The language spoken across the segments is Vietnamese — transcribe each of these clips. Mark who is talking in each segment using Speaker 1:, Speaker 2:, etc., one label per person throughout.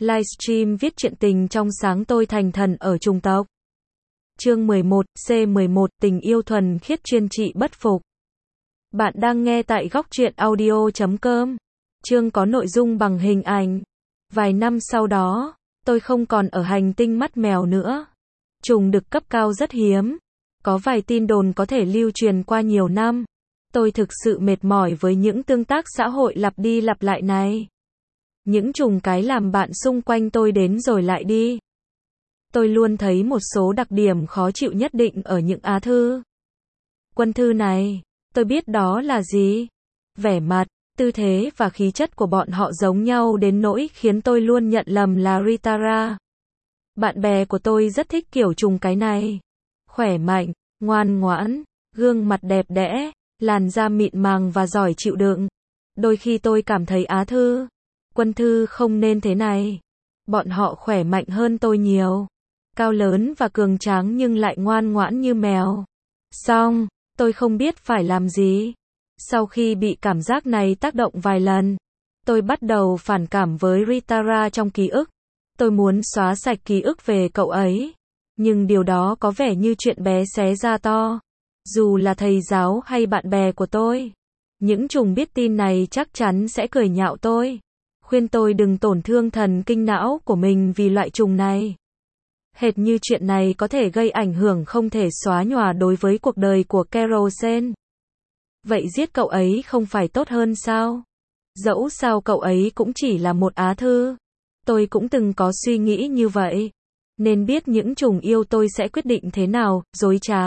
Speaker 1: Livestream viết truyện tình trong sáng tôi thành thần ở chủng tộc. Chương 11, C11, tình yêu thuần khiết chuyên trị bất phục. Bạn đang nghe tại góc truyện audio.com. Chương có nội dung bằng hình ảnh. Vài năm sau đó, tôi không còn ở hành tinh mắt mèo nữa. Trùng đực cấp cao rất hiếm. Có vài tin đồn có thể lưu truyền qua nhiều năm. Tôi thực sự mệt mỏi với những tương tác xã hội lặp đi lặp lại này. Những trùng cái làm bạn xung quanh tôi đến rồi lại đi. Tôi luôn thấy một số đặc điểm khó chịu nhất định ở những á thư. Quân thư này, tôi biết đó là gì. Vẻ mặt, tư thế và khí chất của bọn họ giống nhau đến nỗi khiến tôi luôn nhận lầm là Ritara. Bạn bè của tôi rất thích kiểu trùng cái này. Khỏe mạnh, ngoan ngoãn, gương mặt đẹp đẽ, làn da mịn màng và giỏi chịu đựng. Đôi khi tôi cảm thấy á thư, quân thư không nên thế này. Bọn họ khỏe mạnh hơn tôi nhiều. Cao lớn và cường tráng nhưng lại ngoan ngoãn như mèo. Xong, tôi không biết phải làm gì. Sau khi bị cảm giác này tác động vài lần, tôi bắt đầu phản cảm với Ritara trong ký ức. Tôi muốn xóa sạch ký ức về cậu ấy. Nhưng điều đó có vẻ như chuyện bé xé ra to. Dù là thầy giáo hay bạn bè của tôi, những trùng biết tin này chắc chắn sẽ cười nhạo tôi. Khuyên tôi đừng tổn thương thần kinh não của mình vì loại trùng này. Hệt như chuyện này có thể gây ảnh hưởng không thể xóa nhòa đối với cuộc đời của Kerosene. Vậy giết cậu ấy không phải tốt hơn sao? Dẫu sao cậu ấy cũng chỉ là một á thư. Tôi cũng từng có suy nghĩ như vậy. Nên biết những trùng yêu tôi sẽ quyết định thế nào, dối trá.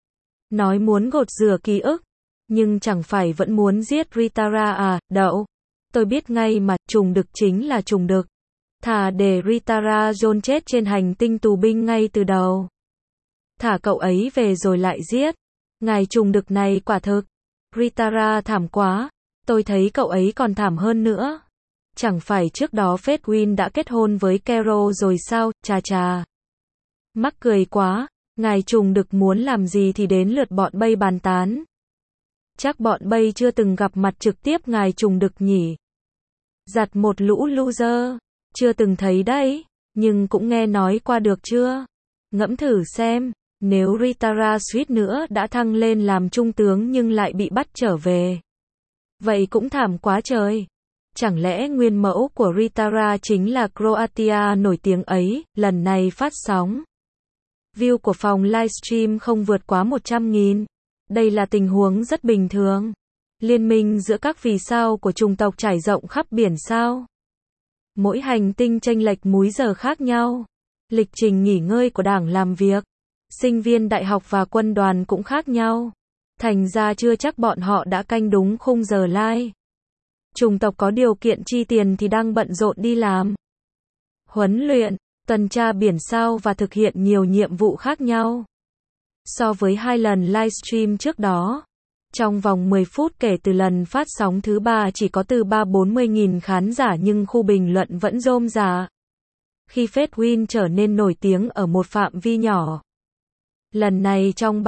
Speaker 1: Nói muốn gột rửa ký ức. Nhưng chẳng phải vẫn muốn giết Ritara à, đậu. Tôi biết ngay mà, trùng đực chính là trùng đực. Thà để Ritara John chết trên hành tinh tù binh ngay từ đầu. Thả cậu ấy về rồi lại giết. Ngài trùng đực này quả thực. Ritara thảm quá. Tôi thấy cậu ấy còn thảm hơn nữa. Chẳng phải trước đó Fedwin đã kết hôn với Carol rồi sao, chà chà. Mắc cười quá, ngài trùng đực muốn làm gì thì đến lượt bọn Bay bàn tán. Chắc bọn Bay chưa từng gặp mặt trực tiếp ngài trùng đực nhỉ. Giặt một lũ loser. Chưa từng thấy đấy, nhưng cũng nghe nói qua được chưa? Ngẫm thử xem, nếu Ritara suýt nữa đã thăng lên làm trung tướng nhưng lại bị bắt trở về. Vậy cũng thảm quá trời. Chẳng lẽ nguyên mẫu của Ritara chính là Croatia nổi tiếng ấy, lần này phát sóng. View của phòng livestream không vượt quá 100.000. Đây là tình huống rất bình thường. Liên minh giữa các vì sao của chủng tộc trải rộng khắp biển sao. Mỗi hành tinh chênh lệch múi giờ khác nhau. Lịch trình nghỉ ngơi của đảng làm việc, sinh viên đại học và quân đoàn cũng khác nhau. Thành ra chưa chắc bọn họ đã canh đúng khung giờ live. Chủng tộc có điều kiện chi tiền thì đang bận rộn đi làm, huấn luyện, tuần tra biển sao và thực hiện nhiều nhiệm vụ khác nhau. So với 2 lần livestream trước đó, trong vòng 10 phút kể từ lần phát sóng thứ 3 chỉ có từ 30-40.000 khán giả nhưng khu bình luận vẫn rôm rả. Khi Fedwin trở nên nổi tiếng ở một phạm vi nhỏ. Lần này trong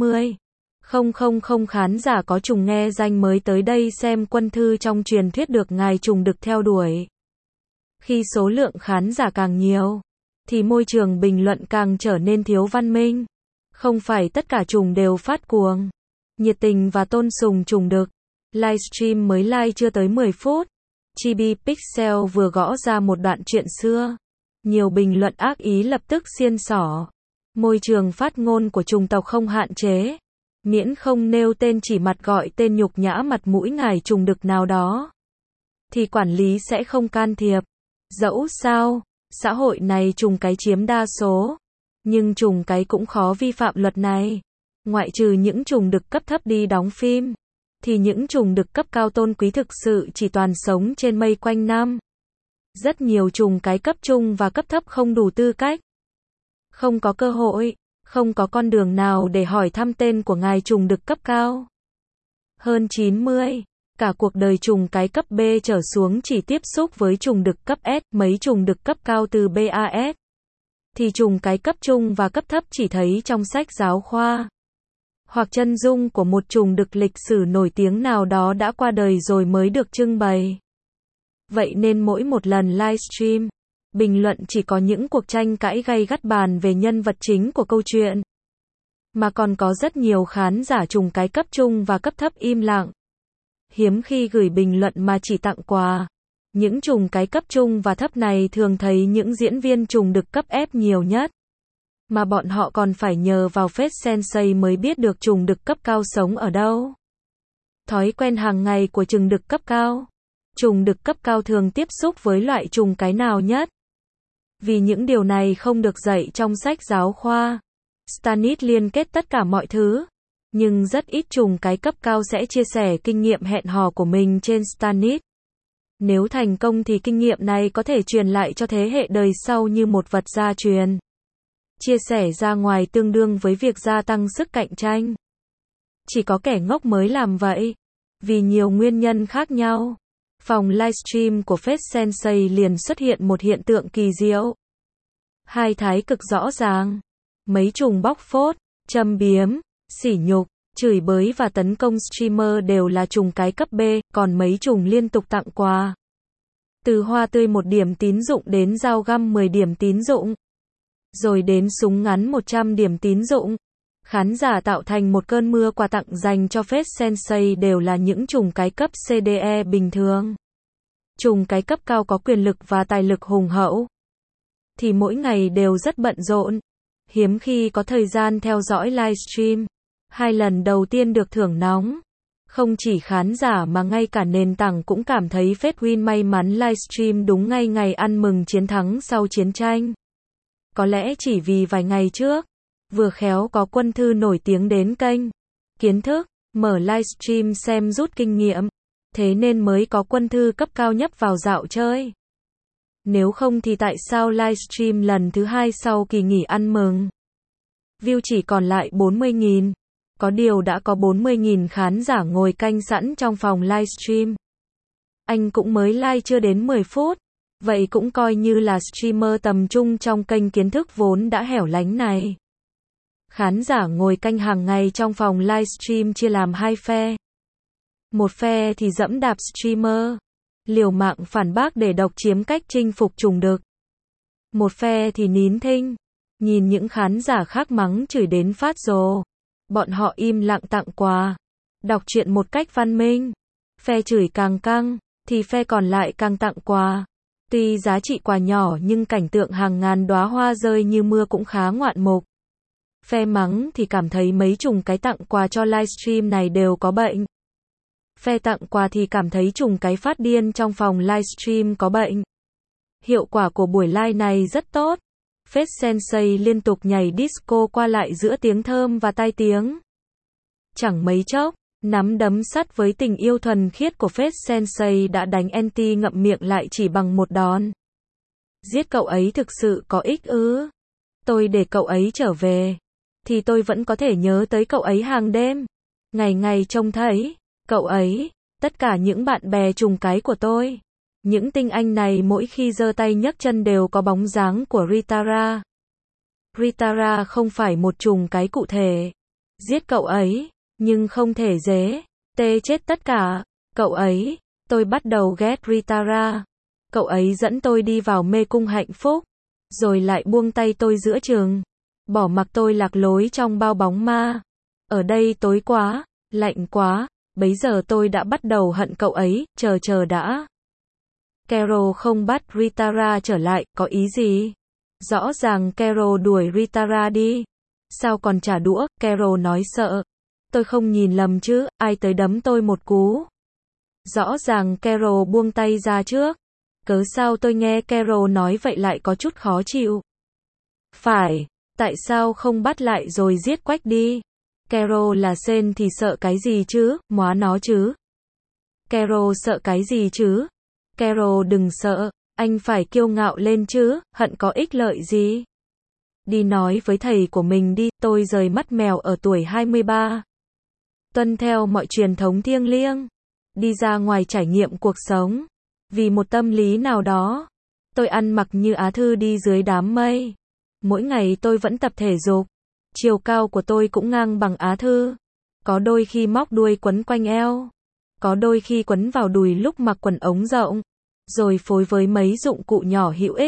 Speaker 1: 340.000 khán giả có trùng nghe danh mới tới đây xem quân thư trong truyền thuyết được ngài trùng đực theo đuổi. Khi số lượng khán giả càng nhiều, thì môi trường bình luận càng trở nên thiếu văn minh. Không phải tất cả trùng đều phát cuồng, nhiệt tình và tôn sùng trùng đực. Livestream mới live chưa tới 10 phút. Chibi Pixel vừa gõ ra một đoạn chuyện xưa. Nhiều bình luận ác ý lập tức xiên xỏ. Môi trường phát ngôn của chủng tộc không hạn chế. Miễn không nêu tên chỉ mặt gọi tên nhục nhã mặt mũi ngài trùng đực nào đó. Thì quản lý sẽ không can thiệp. Dẫu sao, xã hội này trùng cái chiếm đa số. Nhưng trùng cái cũng khó vi phạm luật này. Ngoại trừ những trùng đực cấp thấp đi đóng phim, thì những trùng đực cấp cao tôn quý thực sự chỉ toàn sống trên mây quanh năm. Rất nhiều trùng cái cấp trung và cấp thấp không đủ tư cách. Không có cơ hội, không có con đường nào để hỏi thăm tên của ngài trùng đực cấp cao. Hơn 90, cả cuộc đời trùng cái cấp B trở xuống chỉ tiếp xúc với trùng đực cấp S, mấy trùng đực cấp cao từ BAS. Thì trùng cái cấp trung và cấp thấp chỉ thấy trong sách giáo khoa. Hoặc chân dung của một trùng đực lịch sử nổi tiếng nào đó đã qua đời rồi mới được trưng bày. Vậy nên mỗi một lần livestream, Bình luận chỉ có những cuộc tranh cãi gay gắt bàn về nhân vật chính của câu chuyện, mà còn có rất nhiều khán giả trùng cái cấp trung và cấp thấp im lặng. Hiếm khi gửi bình luận mà chỉ tặng quà. Những trùng cái cấp trung và thấp này thường thấy những diễn viên trùng đực cấp F nhiều nhất. Mà bọn họ còn phải nhờ vào Face Sensei mới biết được trùng đực cấp cao sống ở đâu. Thói quen hàng ngày của trùng đực cấp cao. Trùng đực cấp cao thường tiếp xúc với loại trùng cái nào nhất? Vì những điều này không được dạy trong sách giáo khoa. Stannis liên kết tất cả mọi thứ. Nhưng rất ít trùng cái cấp cao sẽ chia sẻ kinh nghiệm hẹn hò của mình trên Stannis. Nếu thành công thì kinh nghiệm này có thể truyền lại cho thế hệ đời sau như một vật gia truyền. Chia sẻ ra ngoài tương đương với việc gia tăng sức cạnh tranh. Chỉ có kẻ ngốc mới làm vậy. Vì nhiều nguyên nhân khác nhau. Phòng livestream của Face Sensei liền xuất hiện một hiện tượng kỳ diệu. Hai thái cực rõ ràng. Mấy trùng bóc phốt, châm biếm, sỉ nhục, chửi bới và tấn công streamer đều là trùng cái cấp B, còn mấy trùng liên tục tặng quà. Từ hoa tươi 1 điểm tín dụng đến dao găm 10 điểm tín dụng. Rồi đến súng ngắn 100 điểm tín dụng. Khán giả tạo thành một cơn mưa quà tặng dành cho Face Sensei đều là những trùng cái cấp CDE bình thường. Trùng cái cấp cao có quyền lực và tài lực hùng hậu. Thì mỗi ngày đều rất bận rộn. Hiếm khi có thời gian theo dõi livestream. 2 lần đầu tiên được thưởng nóng. Không chỉ khán giả mà ngay cả nền tảng cũng cảm thấy Fedwin may mắn livestream đúng ngay ngày ăn mừng chiến thắng sau chiến tranh. Có lẽ chỉ vì vài ngày trước, vừa khéo có quân thư nổi tiếng đến kênh Kiến Thức, mở livestream xem rút kinh nghiệm. Thế nên mới có quân thư cấp cao nhấp vào dạo chơi. Nếu không thì tại sao livestream lần thứ 2 sau kỳ nghỉ ăn mừng? View chỉ còn lại 40.000. Có điều đã có 40.000 khán giả ngồi canh sẵn trong phòng livestream. Anh cũng mới live chưa đến 10 phút. Vậy cũng coi như là streamer tầm trung trong kênh Kiến Thức vốn đã hẻo lánh này. Khán giả ngồi canh hàng ngày trong phòng livestream chia làm 2 phe. Một phe thì dẫm đạp streamer, liều mạng phản bác để độc chiếm cách chinh phục trùng đực. Một phe thì nín thinh, nhìn những khán giả khác mắng chửi đến phát rồ. Bọn họ im lặng tặng quà, đọc truyện một cách văn minh. Phe chửi càng căng, thì phe còn lại càng tặng quà. Tuy giá trị quà nhỏ nhưng cảnh tượng hàng ngàn đóa hoa rơi như mưa cũng khá ngoạn mục. Phe mắng thì cảm thấy mấy trùng cái tặng quà cho livestream này đều có bệnh. Phe tặng quà thì cảm thấy trùng cái phát điên trong phòng livestream có bệnh. Hiệu quả của buổi live này rất tốt. Face Sensei liên tục nhảy disco qua lại giữa tiếng thơm và tai tiếng. Chẳng mấy chốc, nắm đấm sắt với tình yêu thuần khiết của Face Sensei đã đánh anti ngậm miệng lại chỉ bằng một đòn. Giết cậu ấy thực sự có ích ư? Tôi để cậu ấy trở về, thì tôi vẫn có thể nhớ tới cậu ấy hàng đêm. Ngày ngày trông thấy cậu ấy, tất cả những bạn bè trùng cái của tôi. Những tinh anh này mỗi khi giơ tay nhấc chân đều có bóng dáng của Ritara. Ritara không phải một trùng cái cụ thể. Giết cậu ấy, nhưng không thể dễ. Tê chết tất cả. Cậu ấy, tôi bắt đầu ghét Ritara. Cậu ấy dẫn tôi đi vào mê cung hạnh phúc. Rồi lại buông tay tôi giữa trường. Bỏ mặc tôi lạc lối trong bao bóng ma. Ở đây tối quá, lạnh quá. Bấy giờ tôi đã bắt đầu hận cậu ấy, chờ đã. Carol không bắt Ritara trở lại, có ý gì? Rõ ràng Carol đuổi Ritara đi. Sao còn trả đũa? Carol nói sợ. Tôi không nhìn lầm chứ, ai tới đấm tôi một cú. Rõ ràng Carol buông tay ra trước. Cớ sao tôi nghe Carol nói vậy lại có chút khó chịu? Phải, tại sao không bắt lại rồi giết quách đi? Carol là sên thì sợ cái gì chứ, móa nó chứ. Carol sợ cái gì chứ? Carol đừng sợ, anh phải kiêu ngạo lên chứ, hận có ích lợi gì? Đi nói với thầy của mình đi, tôi rời mắt mèo ở tuổi 23. Tuân theo mọi truyền thống thiêng liêng. Đi ra ngoài trải nghiệm cuộc sống. Vì một tâm lý nào đó, tôi ăn mặc như Á Thư đi dưới đám mây. Mỗi ngày tôi vẫn tập thể dục. Chiều cao của tôi cũng ngang bằng Á Thư. Có đôi khi móc đuôi quấn quanh eo. Có đôi khi quấn vào đùi lúc mặc quần ống rộng. Rồi phối với mấy dụng cụ nhỏ hữu ích.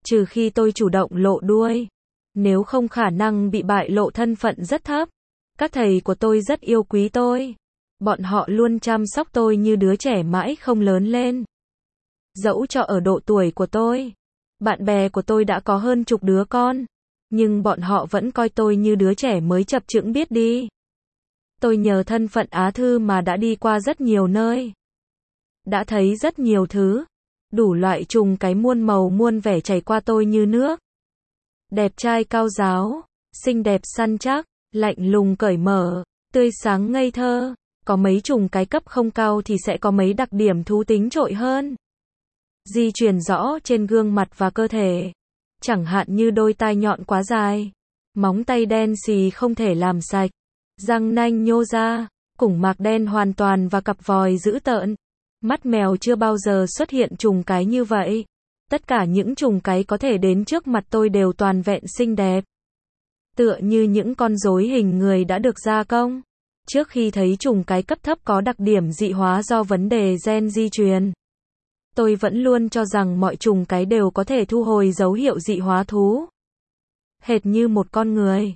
Speaker 1: Trừ khi tôi chủ động lộ đuôi. Nếu không khả năng bị bại lộ thân phận rất thấp. Các thầy của tôi rất yêu quý tôi. Bọn họ luôn chăm sóc tôi như đứa trẻ mãi không lớn lên. Dẫu cho ở độ tuổi của tôi, bạn bè của tôi đã có hơn chục đứa con, nhưng bọn họ vẫn coi tôi như đứa trẻ mới chập chững biết đi. Tôi nhờ thân phận Á Thư mà đã đi qua rất nhiều nơi. Đã thấy rất nhiều thứ. Đủ loại trùng cái muôn màu muôn vẻ chảy qua tôi như nước. Đẹp trai cao ráo, xinh đẹp săn chắc, lạnh lùng cởi mở, tươi sáng ngây thơ. Có mấy trùng cái cấp không cao thì sẽ có mấy đặc điểm thú tính trội hơn. Di truyền rõ trên gương mặt và cơ thể. Chẳng hạn như đôi tai nhọn quá dài, móng tay đen xì không thể làm sạch, răng nanh nhô ra, củng mạc đen hoàn toàn và cặp vòi dữ tợn. Mắt mèo chưa bao giờ xuất hiện trùng cái như vậy. Tất cả những trùng cái có thể đến trước mặt tôi đều toàn vẹn xinh đẹp. Tựa như những con rối hình người đã được gia công. Trước khi thấy trùng cái cấp thấp có đặc điểm dị hóa do vấn đề gen di truyền, tôi vẫn luôn cho rằng mọi trùng cái đều có thể thu hồi dấu hiệu dị hóa thú. Hệt như một con người.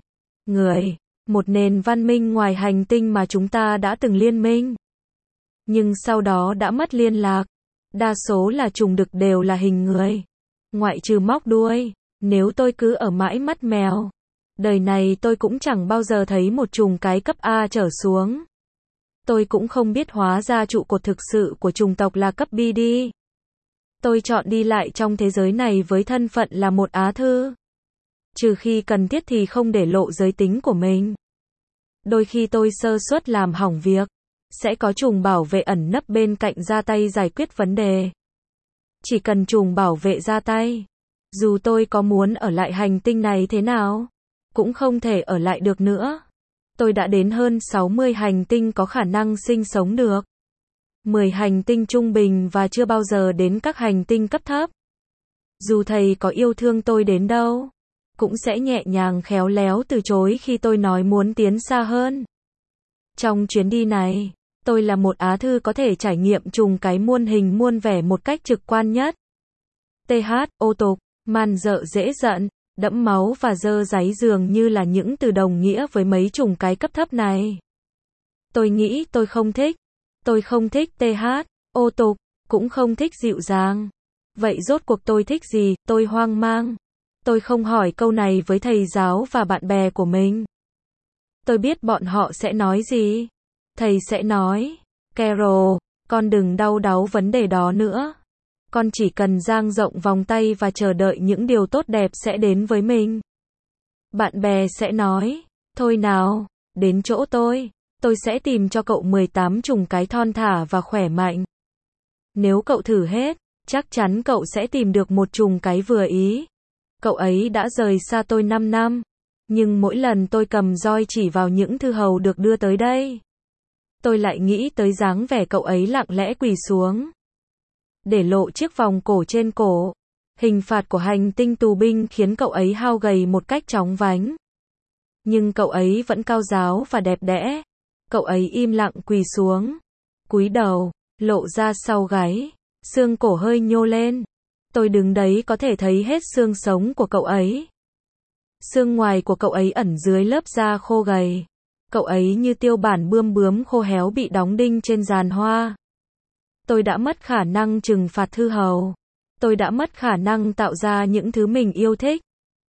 Speaker 1: Một nền văn minh ngoài hành tinh mà chúng ta đã từng liên minh. Nhưng sau đó đã mất liên lạc. Đa số là trùng đực đều là hình người. Ngoại trừ móc đuôi. Nếu tôi cứ ở mãi mắt mèo, đời này tôi cũng chẳng bao giờ thấy một trùng cái cấp A trở xuống. Tôi cũng không biết hóa ra trụ cột thực sự của chủng tộc là cấp B đi. Tôi chọn đi lại trong thế giới này với thân phận là một Á Thư. Trừ khi cần thiết thì không để lộ giới tính của mình. Đôi khi tôi sơ suất làm hỏng việc, sẽ có trùng bảo vệ ẩn nấp bên cạnh ra tay giải quyết vấn đề. Chỉ cần trùng bảo vệ ra tay, dù tôi có muốn ở lại hành tinh này thế nào, cũng không thể ở lại được nữa. Tôi đã đến hơn 60 hành tinh có khả năng sinh sống được. 10 hành tinh trung bình và chưa bao giờ đến các hành tinh cấp thấp. Dù thầy có yêu thương tôi đến đâu, cũng sẽ nhẹ nhàng khéo léo từ chối khi tôi nói muốn tiến xa hơn. Trong chuyến đi này, tôi là một Á Thư có thể trải nghiệm trùng cái muôn hình muôn vẻ một cách trực quan nhất. TH, ô tục, man dợ dễ giận, đẫm máu và dơ dáy dường như là những từ đồng nghĩa với mấy trùng cái cấp thấp này. Tôi nghĩ tôi không thích. Tôi không thích TH, ô tục, cũng không thích dịu dàng. Vậy rốt cuộc tôi thích gì? Tôi hoang mang. Tôi không hỏi câu này với thầy giáo và bạn bè của mình. Tôi biết bọn họ sẽ nói gì. Thầy sẽ nói, Carol, con đừng đau đáu vấn đề đó nữa. Con chỉ cần dang rộng vòng tay và chờ đợi những điều tốt đẹp sẽ đến với mình. Bạn bè sẽ nói, thôi nào, đến chỗ tôi sẽ tìm cho cậu 18 trùng cái thon thả và khỏe mạnh. Nếu cậu thử hết, chắc chắn cậu sẽ tìm được một trùng cái vừa ý. Cậu ấy đã rời xa tôi 5 năm, nhưng mỗi lần tôi cầm roi chỉ vào những thư hầu được đưa tới đây, tôi lại nghĩ tới dáng vẻ cậu ấy lặng lẽ quỳ xuống, để lộ chiếc vòng cổ trên cổ. Hình phạt của hành tinh tù binh khiến cậu ấy hao gầy một cách chóng vánh. Nhưng cậu ấy vẫn cao ráo và đẹp đẽ. Cậu ấy im lặng quỳ xuống, cúi đầu, lộ ra sau gáy, xương cổ hơi nhô lên. Tôi đứng đấy có thể thấy hết xương sống của cậu ấy. Xương ngoài của cậu ấy ẩn dưới lớp da khô gầy. Cậu ấy như tiêu bản bươm bướm khô héo bị đóng đinh trên giàn hoa. Tôi đã mất khả năng trừng phạt thư hầu. Tôi đã mất khả năng tạo ra những thứ mình yêu thích.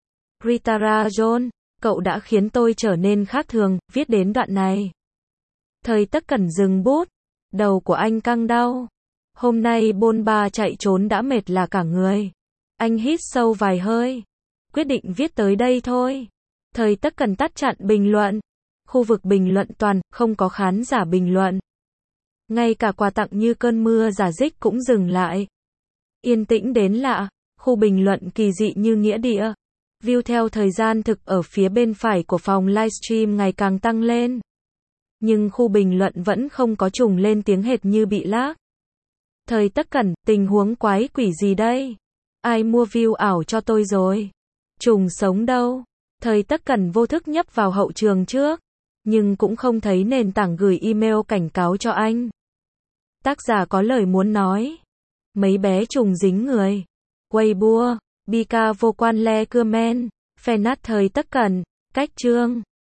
Speaker 1: Ritara John, cậu đã khiến tôi trở nên khác thường. Viết đến đoạn này, Thời Tất Cẩn dừng bút. Đầu của anh căng đau. Hôm nay bôn ba chạy trốn đã mệt là cả người. Anh hít sâu vài hơi. Quyết định viết tới đây thôi. Thời Tất Cẩn tắt chặn bình luận. Khu vực bình luận toàn, không có khán giả bình luận. Ngay cả quà tặng như cơn mưa rả rích cũng dừng lại. Yên tĩnh đến lạ. Khu bình luận kỳ dị như nghĩa địa. View theo thời gian thực ở phía bên phải của phòng livestream ngày càng tăng lên. Nhưng khu bình luận vẫn không có trùng lên tiếng hệt như bị lag. Thời Tất Cẩn, tình huống quái quỷ gì đây? Ai mua view ảo cho tôi rồi? Trùng sống đâu? Thời Tất Cẩn vô thức nhấp vào hậu trường trước, nhưng cũng không thấy nền tảng gửi email cảnh cáo cho anh. Tác giả có lời muốn nói. Mấy bé trùng dính người. Weibo, Bika vô quan le cưa men. Phe nát thời tất cẩn. Cách chương.